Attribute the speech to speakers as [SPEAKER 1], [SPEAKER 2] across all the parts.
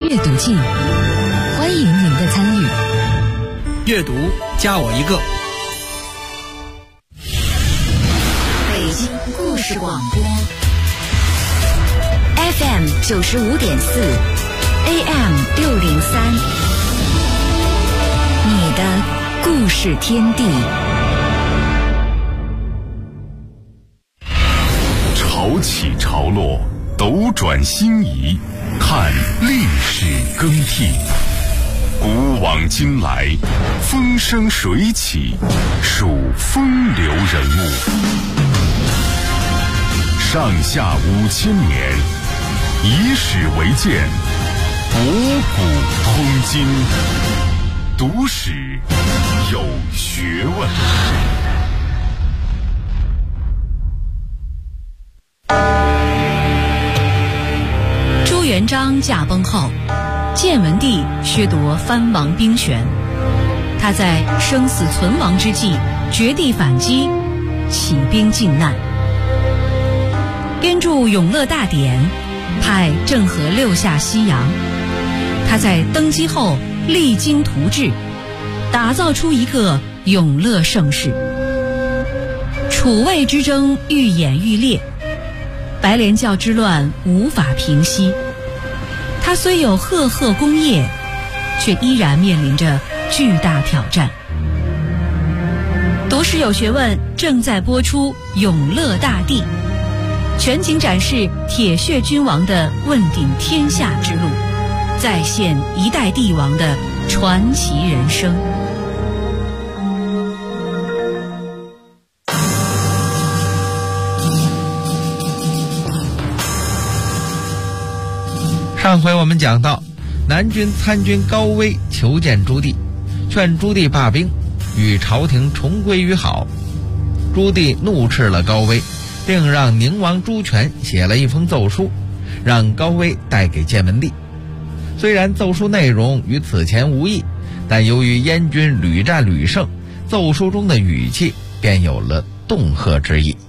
[SPEAKER 1] 阅读季，欢迎您的参与。
[SPEAKER 2] 阅读加我一个。
[SPEAKER 1] 北京故事广播 FM 95.4 AM 603，你的故事天地。
[SPEAKER 3] 潮起潮落，斗转星移，看历史更替。古往今来，风生水起，数风流人物。上下5000年，以史为鉴，博古通今，读史有学问。
[SPEAKER 4] 朱元璋驾崩后，建文帝削夺藩王兵权，他在生死存亡之际绝地反击，起兵靖难，编著《永乐大典》，派郑和六下西洋。他在登基后励精图治，打造出一个永乐盛世。楚魏之争愈演愈烈，白莲教之乱无法平息。他虽有赫赫功业，却依然面临着巨大挑战。读史有学问正在播出《永乐大帝》，全景展示铁血君王的问鼎天下之路，再现一代帝王的传奇人生。
[SPEAKER 5] 上回我们讲到，南军参军高威求见朱棣，劝朱棣罢兵，与朝廷重归于好。朱棣怒斥了高威，并让宁王朱权写了一封奏书，让高威带给建文帝。虽然奏书内容与此前无异，但由于燕军屡战屡胜，奏书中的语气便有了恫吓之意。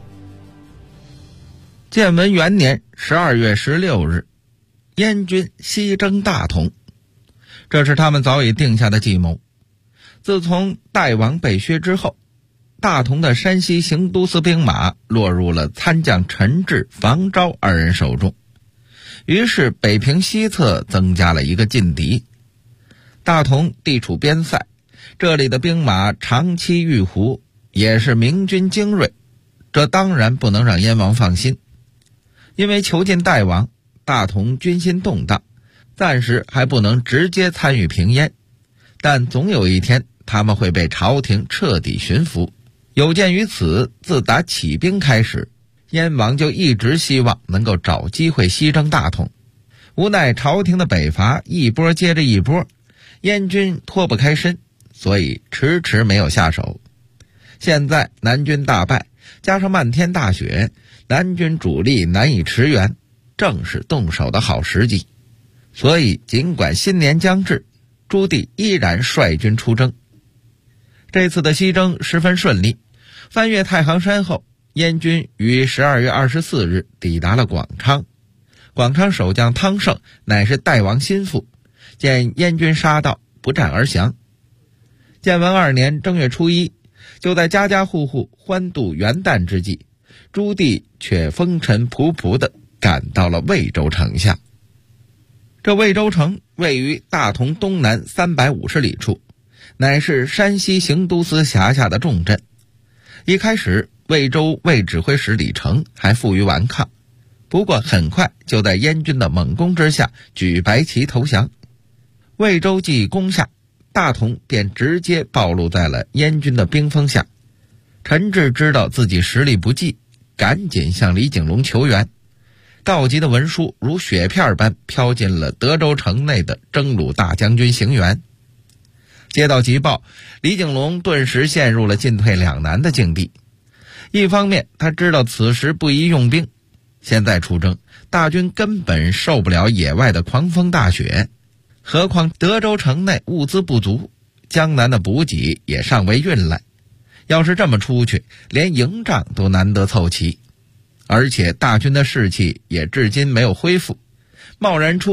[SPEAKER 5] 建文元年12月16日，燕军西征大同，这是他们早已定下的计谋。自从代王被削之后，大同的山西行都司兵马落入了参将陈志、房昭二人手中，于是北平西侧增加了一个劲敌。大同地处边塞，这里的兵马长期遇胡，也是明军精锐，这当然不能让燕王放心。因为囚禁代王，大同军心动荡，暂时还不能直接参与平燕，但总有一天他们会被朝廷彻底驯服。有鉴于此，自打起兵开始，燕王就一直希望能够找机会西征大同。无奈朝廷的北伐一波接着一波，燕军脱不开身，所以迟迟没有下手。现在南军大败，加上漫天大雪，南军主力难以驰援，正是动手的好时机。所以尽管新年将至，朱棣依然率军出征。这次的西征十分顺利，翻越太行山后，燕军于12月24日抵达了广昌。广昌守将汤盛乃是代王心腹，见燕军杀到，不战而降。建文2年正月初1，就在家家户户欢度元旦之际，朱棣却风尘仆仆地赶到了魏州城下。这魏州城位于大同东南350里处，乃是山西行都司辖下的重镇。一开始，魏州卫指挥使李成还负隅顽抗，不过很快就在燕军的猛攻之下举白旗投降。魏州既攻下，大同便直接暴露在了燕军的兵锋下。陈志知道自己实力不济，赶紧向李景隆求援。告急的文书如雪片般飘进了德州城内的征虏大将军邢元。接到急报，李景隆顿时陷入了进退两难的境地。一方面他知道此时不宜用兵，现在出征，大军根本受不了野外的狂风大雪，何况德州城内物资不足，江南的补给也尚未运来，要是这么出去，连营帐都难得凑齐。而且大军的士气也至今没有恢复，贸然出征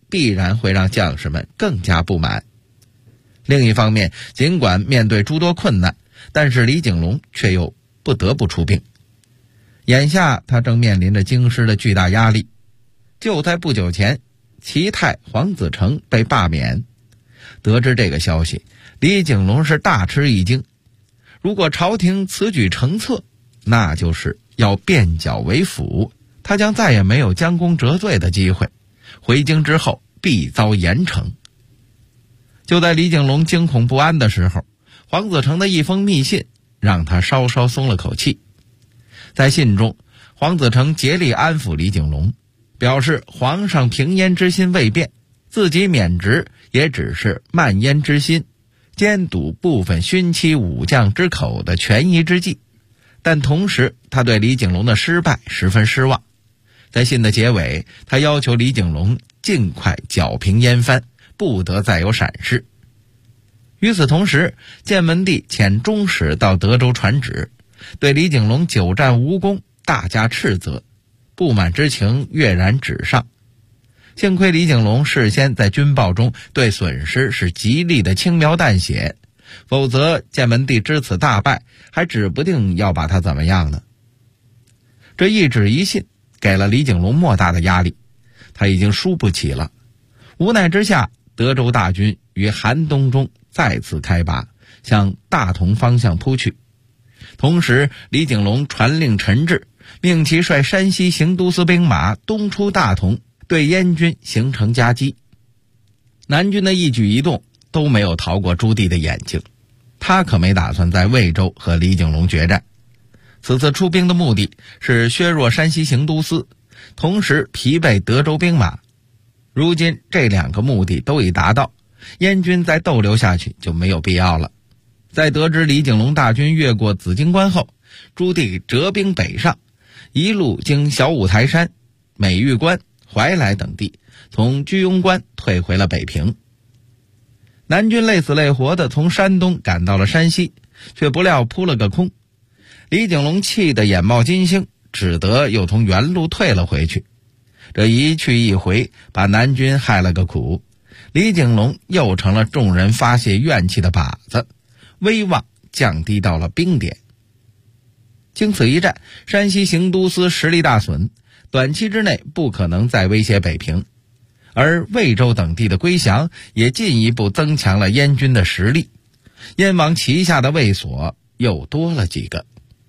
[SPEAKER 5] 必然会让将士们更加不满。另一方面，尽管面对诸多困难，但是李景龙却又不得不出兵。眼下他正面临着京师的巨大压力。就在不久前，齐泰黄子成被罢免。得知这个消息，李景龙是大吃一惊。如果朝廷此举成策，那就是要变剿为辅，他将再也没有将功折罪的机会，回京之后必遭严惩。就在李景龙惊恐不安的时候，黄子成的一封密信让他稍稍松了口气。在信中，黄子成竭力安抚李景龙，表示皇上平燕之心未变，自己免职也只是慢燕之心，兼堵部分勋戚武将之口的权宜之计。但同时他对李景龙的失败十分失望。在信的结尾，他要求李景龙尽快剿平燕藩，不得再有闪失。与此同时，建文帝遣中使到德州传旨，对李景龙久战无功大加斥责，不满之情跃然纸上。幸亏李景龙事先在军报中对损失是极力的轻描淡写，否则建文帝知此大败，还指不定要把他怎么样呢。这一纸一信给了李景龙莫大的压力，他已经输不起了。无奈之下，德州大军于寒冬中再次开拔，向大同方向扑去。同时，李景龙传令陈志，命其率山西行都司兵马东出大同，对燕军形成夹击。南军的一举一动都没有逃过朱棣的眼睛，他可没打算在魏州和李景龙决战。此次出兵的目的是削弱山西行都司，同时疲惫德州兵马。如今这两个目的都已达到，燕军再逗留下去就没有必要了。在得知李景龙大军越过紫荆关后，朱棣折兵北上，一路经小五台山、美玉关、怀来等地，从居庸关退回了北平。南军累死累活地从山东赶到了山西，却不料扑了个空。李景龙气得眼冒金星，只得又从原路退了回去。这一去一回，把南军害了个苦。李景龙又成了众人发泄怨气的靶子，威望降低到了冰点。经此一战，山西行都司实力大损，短期之内不可能再威胁北平，而魏州等地的归降也进一步增强了燕军的实力，燕王旗下的卫所又多了几个。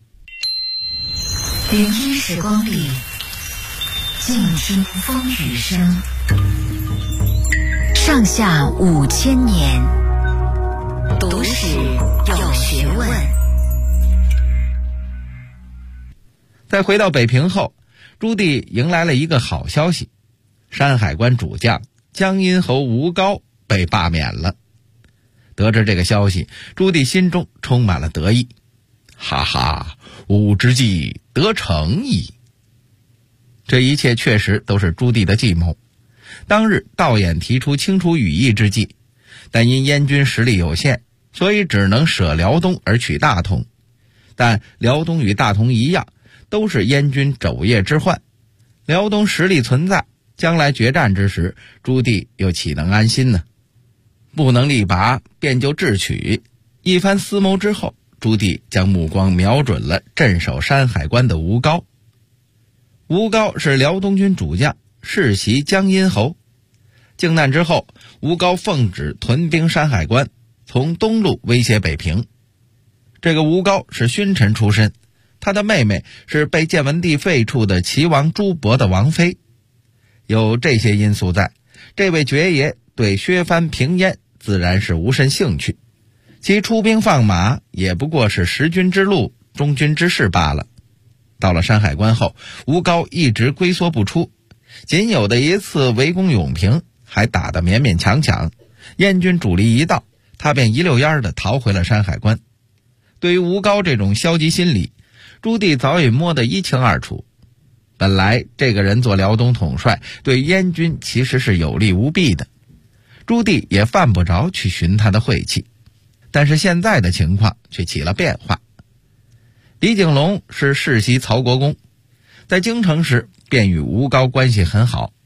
[SPEAKER 1] 聆听时光里，静听风雨声。上下5000年，读史有学问。
[SPEAKER 5] 在回到北平后，朱棣迎来了一个好消息，山海关主将江阴侯吴高被罢免了。得知这个消息，朱棣心中充满了得意。哈哈，吾之计得逞矣。这一切确实都是朱棣的计谋。当日道衍提出清除羽翼之计，但因燕军实力有限，所以只能舍辽东而取大同。但辽东与大同一样，都是燕军肘腋之患，辽东实力存在，将来决战之时，朱棣又岂能安心呢？不能力拔，便就智取。一番思谋之后，朱棣将目光瞄准了镇守山海关的吴高。吴高是辽东军主将，世袭江阴侯。靖难之后，吴高奉旨屯兵山海关，从东路威胁北平。这个吴高是勋臣出身，他的妹妹是被建文帝废黜的齐王朱伯的王妃。有这些因素在，这位爵爷对削藩平燕自然是无甚兴趣，其出兵放马也不过是识君之路，忠君之事罢了。到了山海关后，吴高一直龟缩不出，仅有的一次围攻永平还打得勉勉强强，燕军主力一到，他便一溜烟地逃回了山海关。对于吴高这种消极心理，朱棣早已摸得一清二楚。本来这个人做辽东统帅，对燕军其实是有利无弊的，朱棣也犯不着去寻他的晦气。但是现在的情况却起了变化。李景龙是世袭曹国公，在京城时便与吴高关系很好，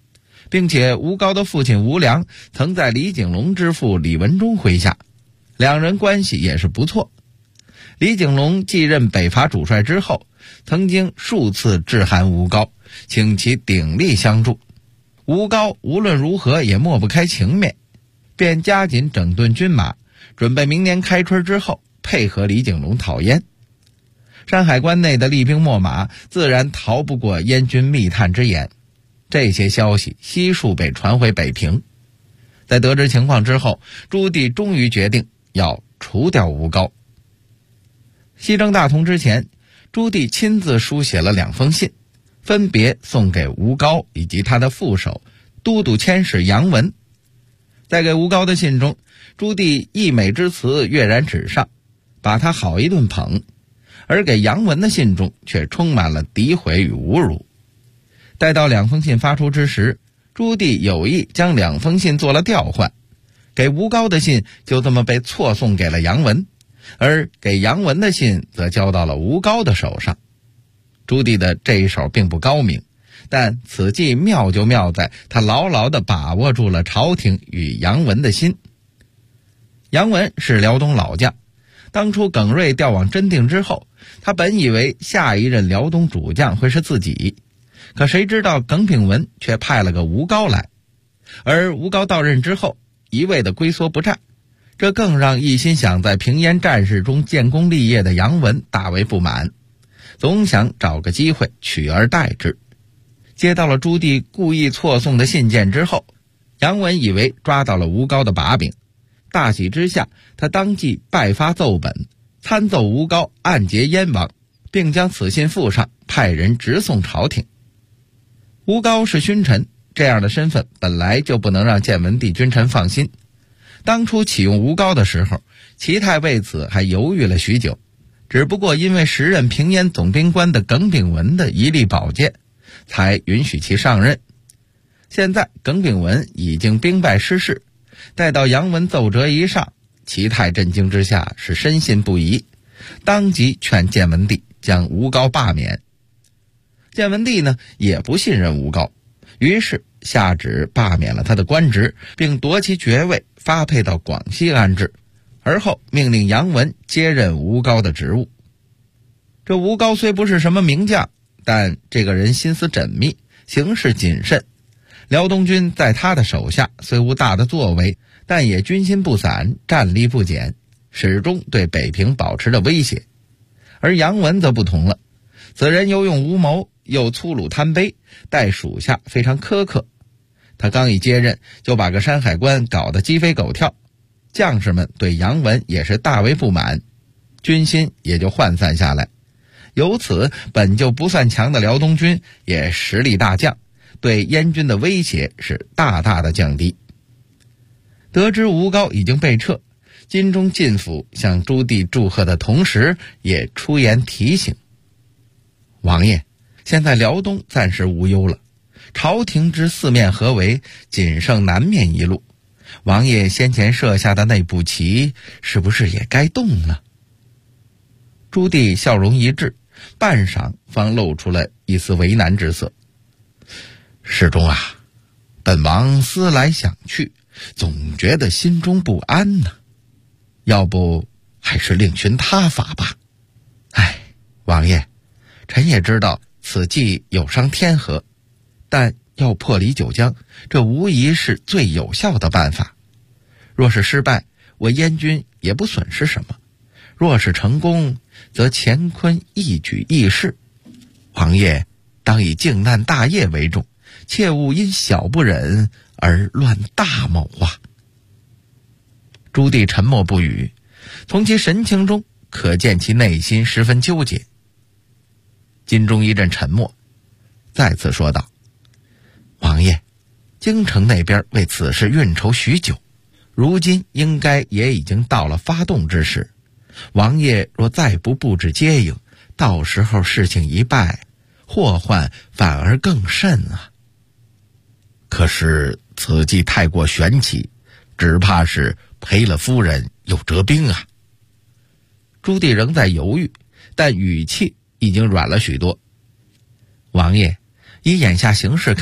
[SPEAKER 5] 并且吴高的父亲吴良曾在李景龙之父李文忠麾下，两人关系也是不错。李景龙继任北伐主帅之后，曾经数次致函吴高，请其鼎力相助。吴高无论如何也抹不开情面，便加紧整顿军马，准备明年开春之后配合李景龙讨燕。山海关内的厉兵秣马自然逃不过燕军密探之眼，这些消息悉数被传回北平。在得知情况之后，朱棣终于决定要除掉吴高。西征大同之前，朱棣亲自书写了2封信，分别送给吴高以及他的副手都督佥事杨文。在给吴高的信中，朱棣溢美之词跃然纸上，把他好一顿捧，而给杨文的信中却充满了诋毁与侮辱。待到2封信发出之时，朱棣有意将2封信做了调换，给吴高的信就这么被错送给了杨文，而给杨文的信则交到了吴高的手上。朱棣的这一手并不高明，但此计妙就妙在他牢牢地把握住了朝廷与杨文的心。杨文是辽东老将，当初耿瑞调往真定之后，他本以为下一任辽东主将会是自己，可谁知道耿炳文却派了个吴高来，而吴高到任之后一味的龟缩不战，这更让一心想在平燕战事中建功立业的杨文大为不满，总想找个机会取而代之。接到了朱棣故意错送的信件之后，杨文以为抓到了吴高的把柄，大喜之下，他当即拜发奏本，参奏吴高暗结燕王，并将此信附上，派人直送朝廷。吴高是勋臣，这样的身份本来就不能让建文帝君臣放心。当初启用吴高的时候，齐泰为此还犹豫了许久，只不过因为时任平燕总兵官的耿炳文的一力保荐，才允许其上任。现在耿炳文已经兵败失势，待到杨文奏折一上，齐泰震惊之下是深信不疑，当即劝建文帝将吴高罢免。建文帝呢也不信任吴高，于是下旨罢免了他的官职，并夺其爵位发配到广西安置，而后命令杨文接任吴高的职务。这吴高虽不是什么名将，但这个人心思缜密，行事谨慎。辽东军在他的手下虽无大的作为，但也军心不散，战力不减，始终对北平保持着威胁。而杨文则不同了，此人有勇无谋，又粗鲁贪卑，待属下非常苛刻。他刚一接任，就把个山海关搞得鸡飞狗跳，将士们对杨文也是大为不满，军心也就涣散下来。由此本就不算强的辽东军也实力大降，对燕军的威胁是大大的降低。得知吴高已经被撤，金中进府向朱棣祝贺的同时，也出言提醒：王爷，现在辽东暂时无忧了，朝廷之四面合围，仅剩南面一路，王爷先前设下的那步棋是不是也该动了？朱棣笑容一滞，半晌方露出了一丝为难之色。世忠啊，本王思来想去，总觉得心中不安呢，要不还是另寻他法吧。王爷，臣也知道此计有伤天和，但要破离九江，这无疑是最有效的办法。若是失败，我燕军也不损失什么；若是成功，则乾坤一举易事。王爷当以靖难大业为重，切勿因小不忍而乱大谋啊。朱棣沉默不语，从其神情中可见其内心十分纠结。金钟一阵沉默，再次说道：王爷，京城那边为此事运筹许久，如今应该也已经到了发动之时。王爷若再不布置接应，到时候事情一败，祸患反而更甚啊。可是此计太过玄奇，只怕是赔了夫人又折兵啊。朱棣仍在犹豫，但语气已经软了许多。王爷，以眼下形势看，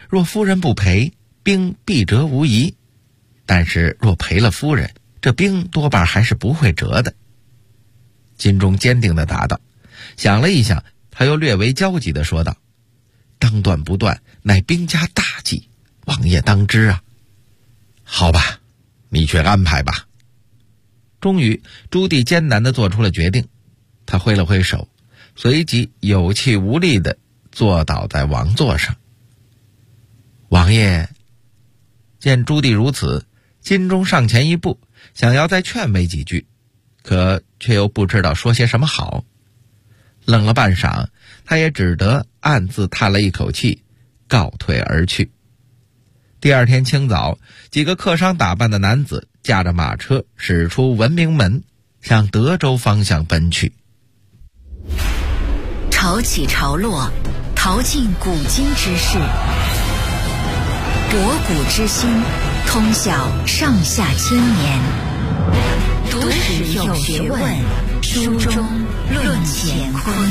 [SPEAKER 5] 若夫人不赔，兵必折无疑；但是若赔了夫人，这兵多半还是不会折的。金钟坚定地答道。想了一想，他又略为焦急地说道：当断不断，乃兵家大忌，王爷当知啊。好吧，你去安排吧。终于朱棣艰难地做出了决定，他挥了挥手，随即有气无力地坐倒在王座上。王爷见朱棣如此，金钟上前一步，想要再劝慰几句，可却又不知道说些什么好。愣了半晌，他也只得暗自叹了一口气，告退而去。第二天清早，几个客商打扮的男子驾着马车驶出文明门，向德州方向奔去。
[SPEAKER 1] 潮起潮落，淘尽古今之事，博古之今，通晓上下千年。读史有学问，书中论乾坤。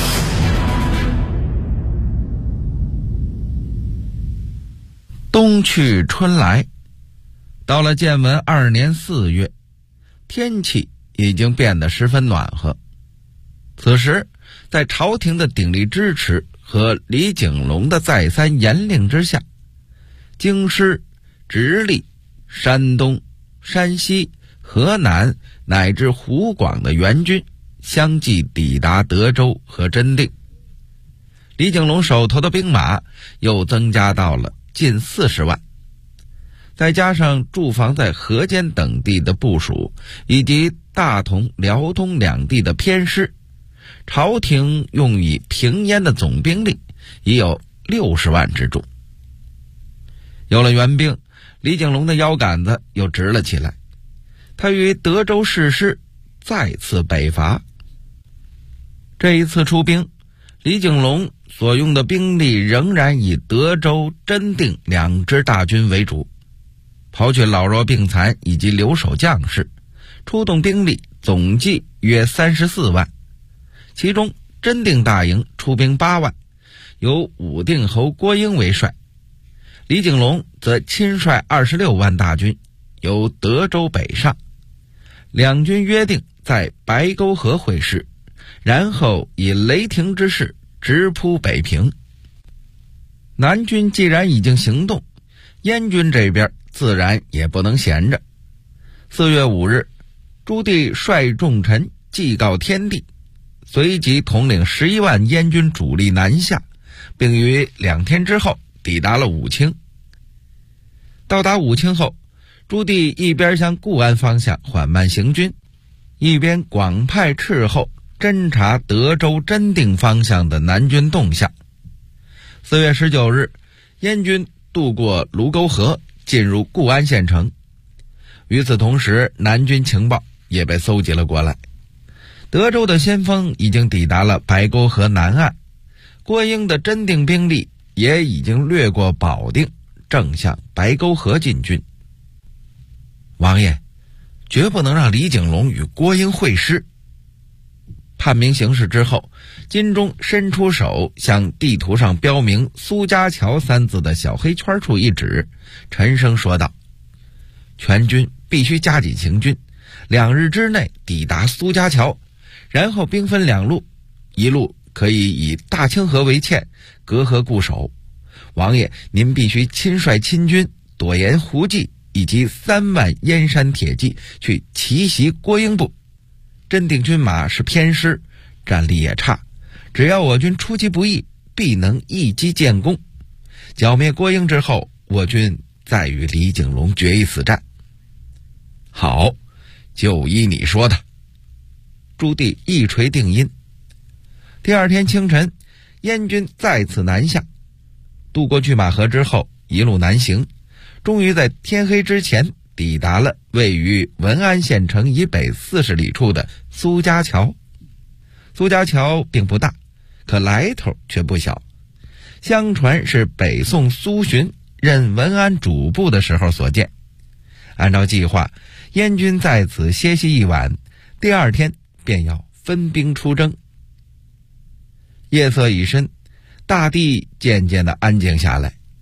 [SPEAKER 5] 冬去春来，到了建文2年4月，天气已经变得十分暖和。此时，在朝廷的鼎力支持和李景龙的再三严令之下，京师、直隶、山东、山西、河南乃至湖广的援军相继抵达德州和真定。李景龙手头的兵马又增加到了近40万，再加上驻防在河间等地的部署，以及大同、辽东两地的偏师，朝廷用以平燕的总兵力已有60万之众。有了援兵，李景龙的腰杆子又直了起来，他于德州誓师，再次北伐。这一次出兵，李景龙所用的兵力仍然以德州、真定2支大军为主，刨去老弱病残以及留守将士，出动兵力总计约34万，其中真定大营出兵8万，由武定侯郭英为帅，李景龙则亲率26万大军，由德州北上。两军约定在白沟河会师，然后以雷霆之势直扑北平。南军既然已经行动，燕军这边自然也不能闲着。4月5日，朱棣率众臣祭告天地，随即统领11万燕军主力南下，并于2天之后抵达了武清。到达武清后，朱棣一边向固安方向缓慢行军，一边广派斥候侦察德州、真定方向的南军动向。4月19日，燕军渡过卢沟河，进入固安县城。与此同时，南军情报也被搜集了过来。德州的先锋已经抵达了白沟河南岸，郭英的真定兵力也已经掠过保定，正向白沟河进军。王爷，绝不能让李景龙与郭英会师。判明形势之后，金钟伸出手向地图上标明苏家桥3字的小黑圈处一指，沉声说道：全军必须加紧行军，2日之内抵达苏家桥，然后兵分2路，一路可以以大清河为堑，隔河固守。王爷您必须亲率亲军躲沿胡骑以及3万燕山铁骑去奇袭郭英部。真定军马是偏师，战力也差，只要我军出其不意，必能一击建功。剿灭郭英之后，我军再与李景龙决一死战。好，就依你说的。朱棣一锤定音。第二天清晨，燕军再次南下，渡过拒马河之后，一路南行，终于在天黑之前抵达了位于文安县城以北40里处的苏家桥。苏家桥并不大，可来头却不小。相传是北宋苏洵任文安主簿的时候所建。按照计划，燕军在此歇息一晚，第二天便要分兵出征。夜色已深，大地渐渐地安静下来。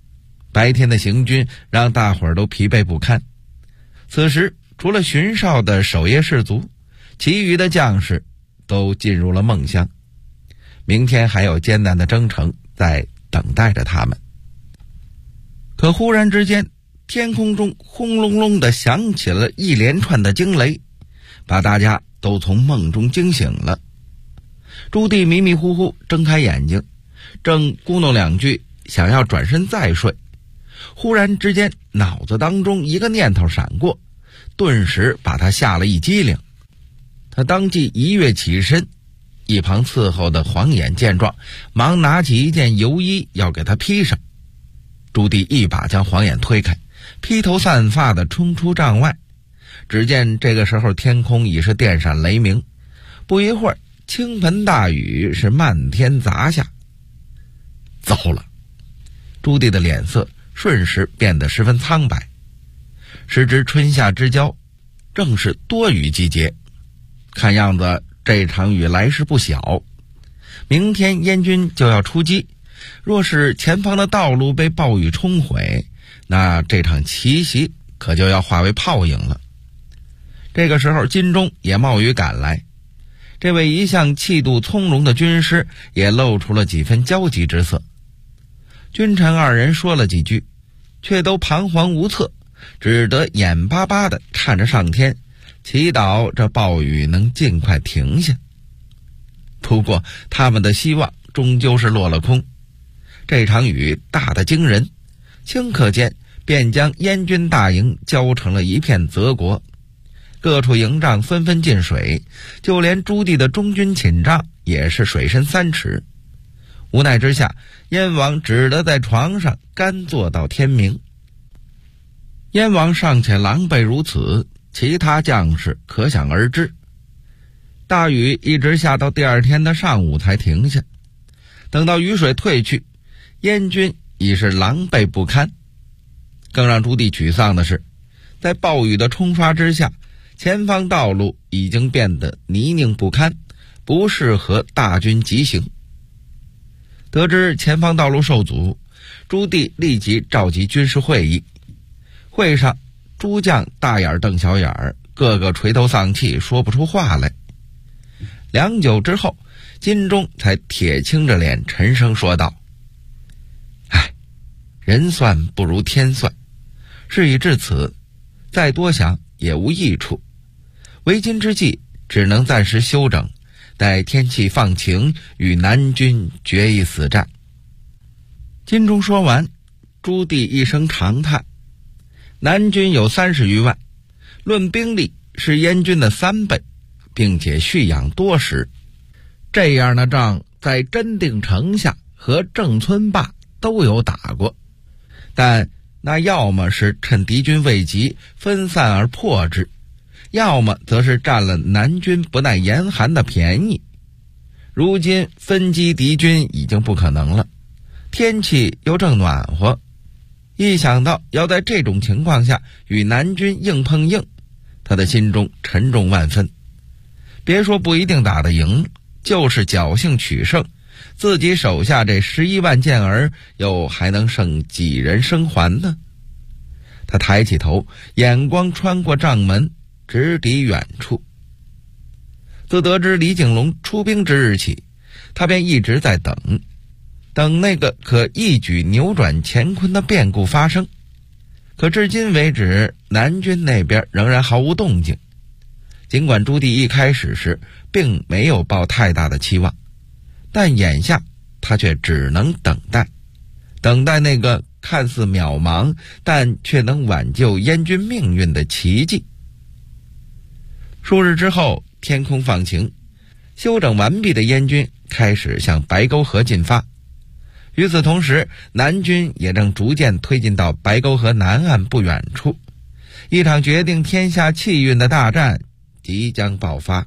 [SPEAKER 5] 白天的行军让大伙儿都疲惫不堪。此时除了巡哨的守夜士卒，其余的将士都进入了梦乡。明天还有艰难的征程在等待着他们。可忽然之间，天空中轰隆隆地响起了一连串的惊雷，把大家都从梦中惊醒了。朱棣迷迷糊糊睁开眼睛，正咕哝两句，想要转身再睡，忽然之间脑子当中一个念头闪过，顿时把他吓了一激灵。他当即一跃起身，一旁伺候的黄眼见状，忙拿起一件油衣要给他披上。朱棣一把将黄眼推开，披头散发地冲出帐外。只见这个时候天空已是电闪雷鸣，不一会儿倾盆大雨是漫天砸下。糟了！朱棣的脸色瞬时变得十分苍白。时值春夏之交，正是多雨季节，看样子这场雨来势不小。明天燕军就要出击，若是前方的道路被暴雨冲毁，那这场奇袭可就要化为泡影了。这个时候金钟也冒雨赶来，这位一向气度从容的军师也露出了几分焦急之色。君臣二人说了几句，却都彷徨无策，只得眼巴巴地看着上天，祈祷这暴雨能尽快停下。不过他们的希望终究是落了空。这场雨大得惊人，顷刻间便将燕军大营浇成了一片泽国，各处营帐纷纷进水，就连朱棣的中军寝帐也是水深3尺。无奈之下，燕王只得在床上干坐到天明。燕王尚且狼狈如此，其他将士可想而知。大雨一直下到第二天的上午才停下，等到雨水退去，燕军已是狼狈不堪。更让朱棣沮丧的是，在暴雨的冲刷之下，前方道路已经变得泥泞不堪，不适合大军急行。得知前方道路受阻，朱棣立即召集军事会议。会上，诸将大眼瞪小眼，个个垂头丧气，说不出话来。良久之后，金钟才铁青着脸沉声说道：唉，人算不如天算，事已至此，再多想也无益处，为今之计只能暂时休整，待天气放晴，与南军决一死战。金钟说完，朱棣一声长叹，南军有30余万，论兵力是燕军的3倍，并且蓄养多时。这样的仗在真定城下和郑村坝都有打过，但那要么是趁敌军未及分散而破之，要么则是占了南军不耐严寒的便宜。如今分击敌军已经不可能了，天气又正暖和，一想到要在这种情况下与南军硬碰硬，他的心中沉重万分。别说不一定打得赢，就是侥幸取胜，自己手下这11万健儿又还能剩几人生还呢？他抬起头，眼光穿过帐门，直抵远处。自得知李景龙出兵之日起，他便一直在等那个可一举扭转乾坤的变故发生。可至今为止，南军那边仍然毫无动静。尽管朱棣一开始时并没有抱太大的期望，但眼下他却只能等待那个看似渺茫但却能挽救燕军命运的奇迹。数日之后，天空放晴，休整完毕的燕军开始向白沟河进发。与此同时，南军也正逐渐推进到白沟河南岸不远处，一场决定天下气运的大战即将爆发。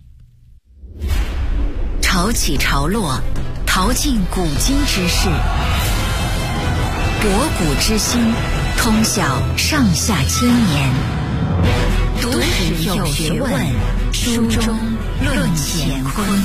[SPEAKER 1] 潮起潮落，淘尽古今之事，博古之今，通晓上下千年，读史有学问，书中论乾坤。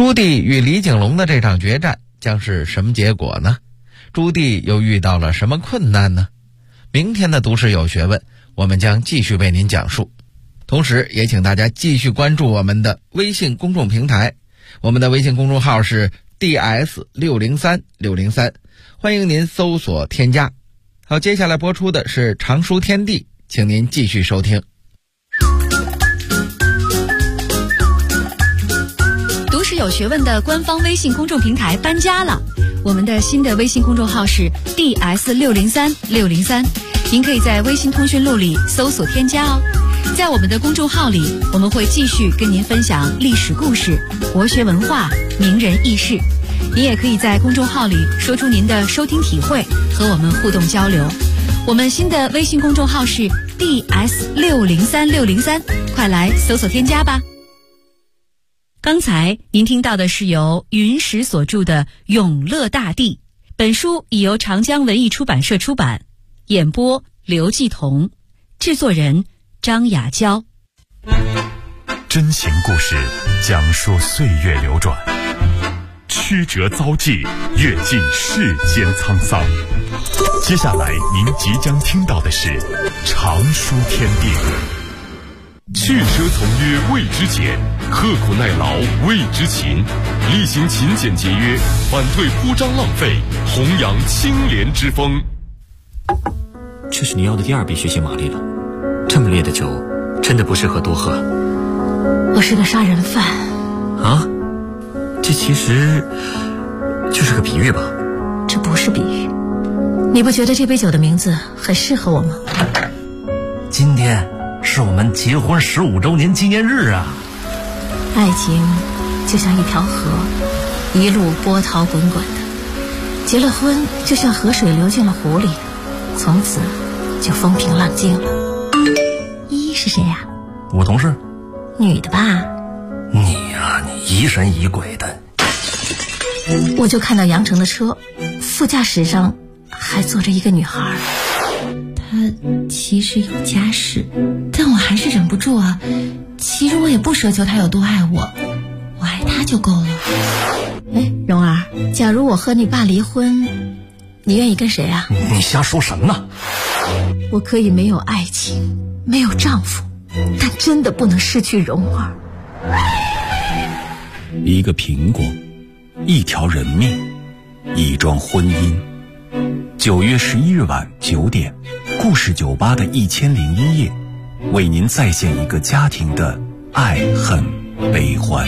[SPEAKER 5] 朱棣与李景龙的这场决战将是什么结果呢？朱棣又遇到了什么困难呢？明天的读史有学问，我们将继续为您讲述。同时也请大家继续关注我们的微信公众平台，我们的微信公众号是 DS603603，欢迎您搜索添加。好，接下来播出的是常书天地，请您继续收听。
[SPEAKER 4] 读史有学问的官方微信公众平台搬家了，我们的新的微信公众号是 DS603603，您可以在微信通讯录里搜索添加哦。在我们的公众号里，我们会继续跟您分享历史故事、国学文化、名人轶事。您也可以在公众号里说出您的收听体会，和我们互动交流。我们新的微信公众号是 DS603603，快来搜索添加吧。刚才您听到的是由云石所著的《永乐大帝》，本书已由长江文艺出版社出版，演播刘继彤，制作人张雅娇。
[SPEAKER 3] 真情故事讲述岁月流转，曲折遭际，阅尽世间沧桑。接下来您即将听到的是常书天地。去奢从约谓之俭，刻苦耐劳谓之勤，厉行勤俭节约，反对铺张浪费，弘扬清廉之风。
[SPEAKER 6] 这是你要的第2笔血腥玛丽了，这么烈的酒真的不适合多喝。
[SPEAKER 7] 我是个杀人犯
[SPEAKER 6] 啊，这其实就是个比喻吧？
[SPEAKER 7] 这不是比喻，你不觉得这杯酒的名字很适合我吗？
[SPEAKER 8] 今天是我们结婚15周年纪念日啊！
[SPEAKER 7] 爱情就像一条河，一路波涛滚滚的，结了婚就像河水流进了湖里，从此就风平浪静了。依依是谁呀？
[SPEAKER 8] 我同事。
[SPEAKER 7] 女的吧？
[SPEAKER 8] 你呀，你疑神疑鬼的。
[SPEAKER 7] 我就看到杨成的车，副驾驶上还坐着一个女孩。她其实有家室，但我还是忍不住啊。其实我也不奢求她有多爱我，我爱她就够了。哎，蓉儿，假如我和你爸离婚，你愿意跟谁啊？
[SPEAKER 8] 你瞎说什么呢？
[SPEAKER 7] 我可以没有爱情，没有丈夫，但真的不能失去蓉儿。
[SPEAKER 6] 一个苹果，一条人命，一桩婚姻。9月11日晚9点，故事酒吧的1001夜，为您再现一个家庭的爱恨悲欢。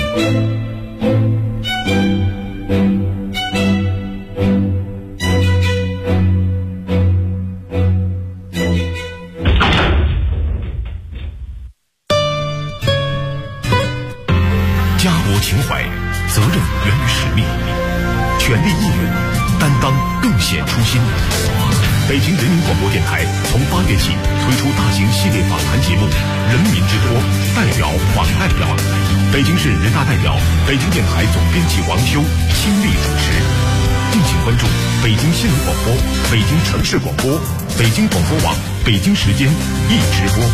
[SPEAKER 3] 家国情怀，责任源于使命，权力义务，担当更显初心。北京人民广播电台从8月起推出大型系列访谈节目《人民之托》，代表访代表，北京市人大代表、北京电台总编辑王修亲力主持。敬请关注北京新闻广播、北京城市广播、北京广播网北京时间一直播。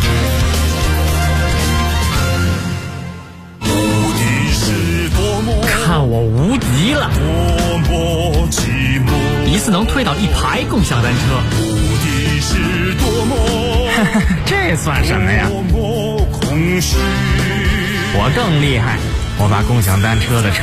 [SPEAKER 9] 看我无敌了！一次能推倒1排共享单车，这算什么呀？我更厉害，我把共享单车的车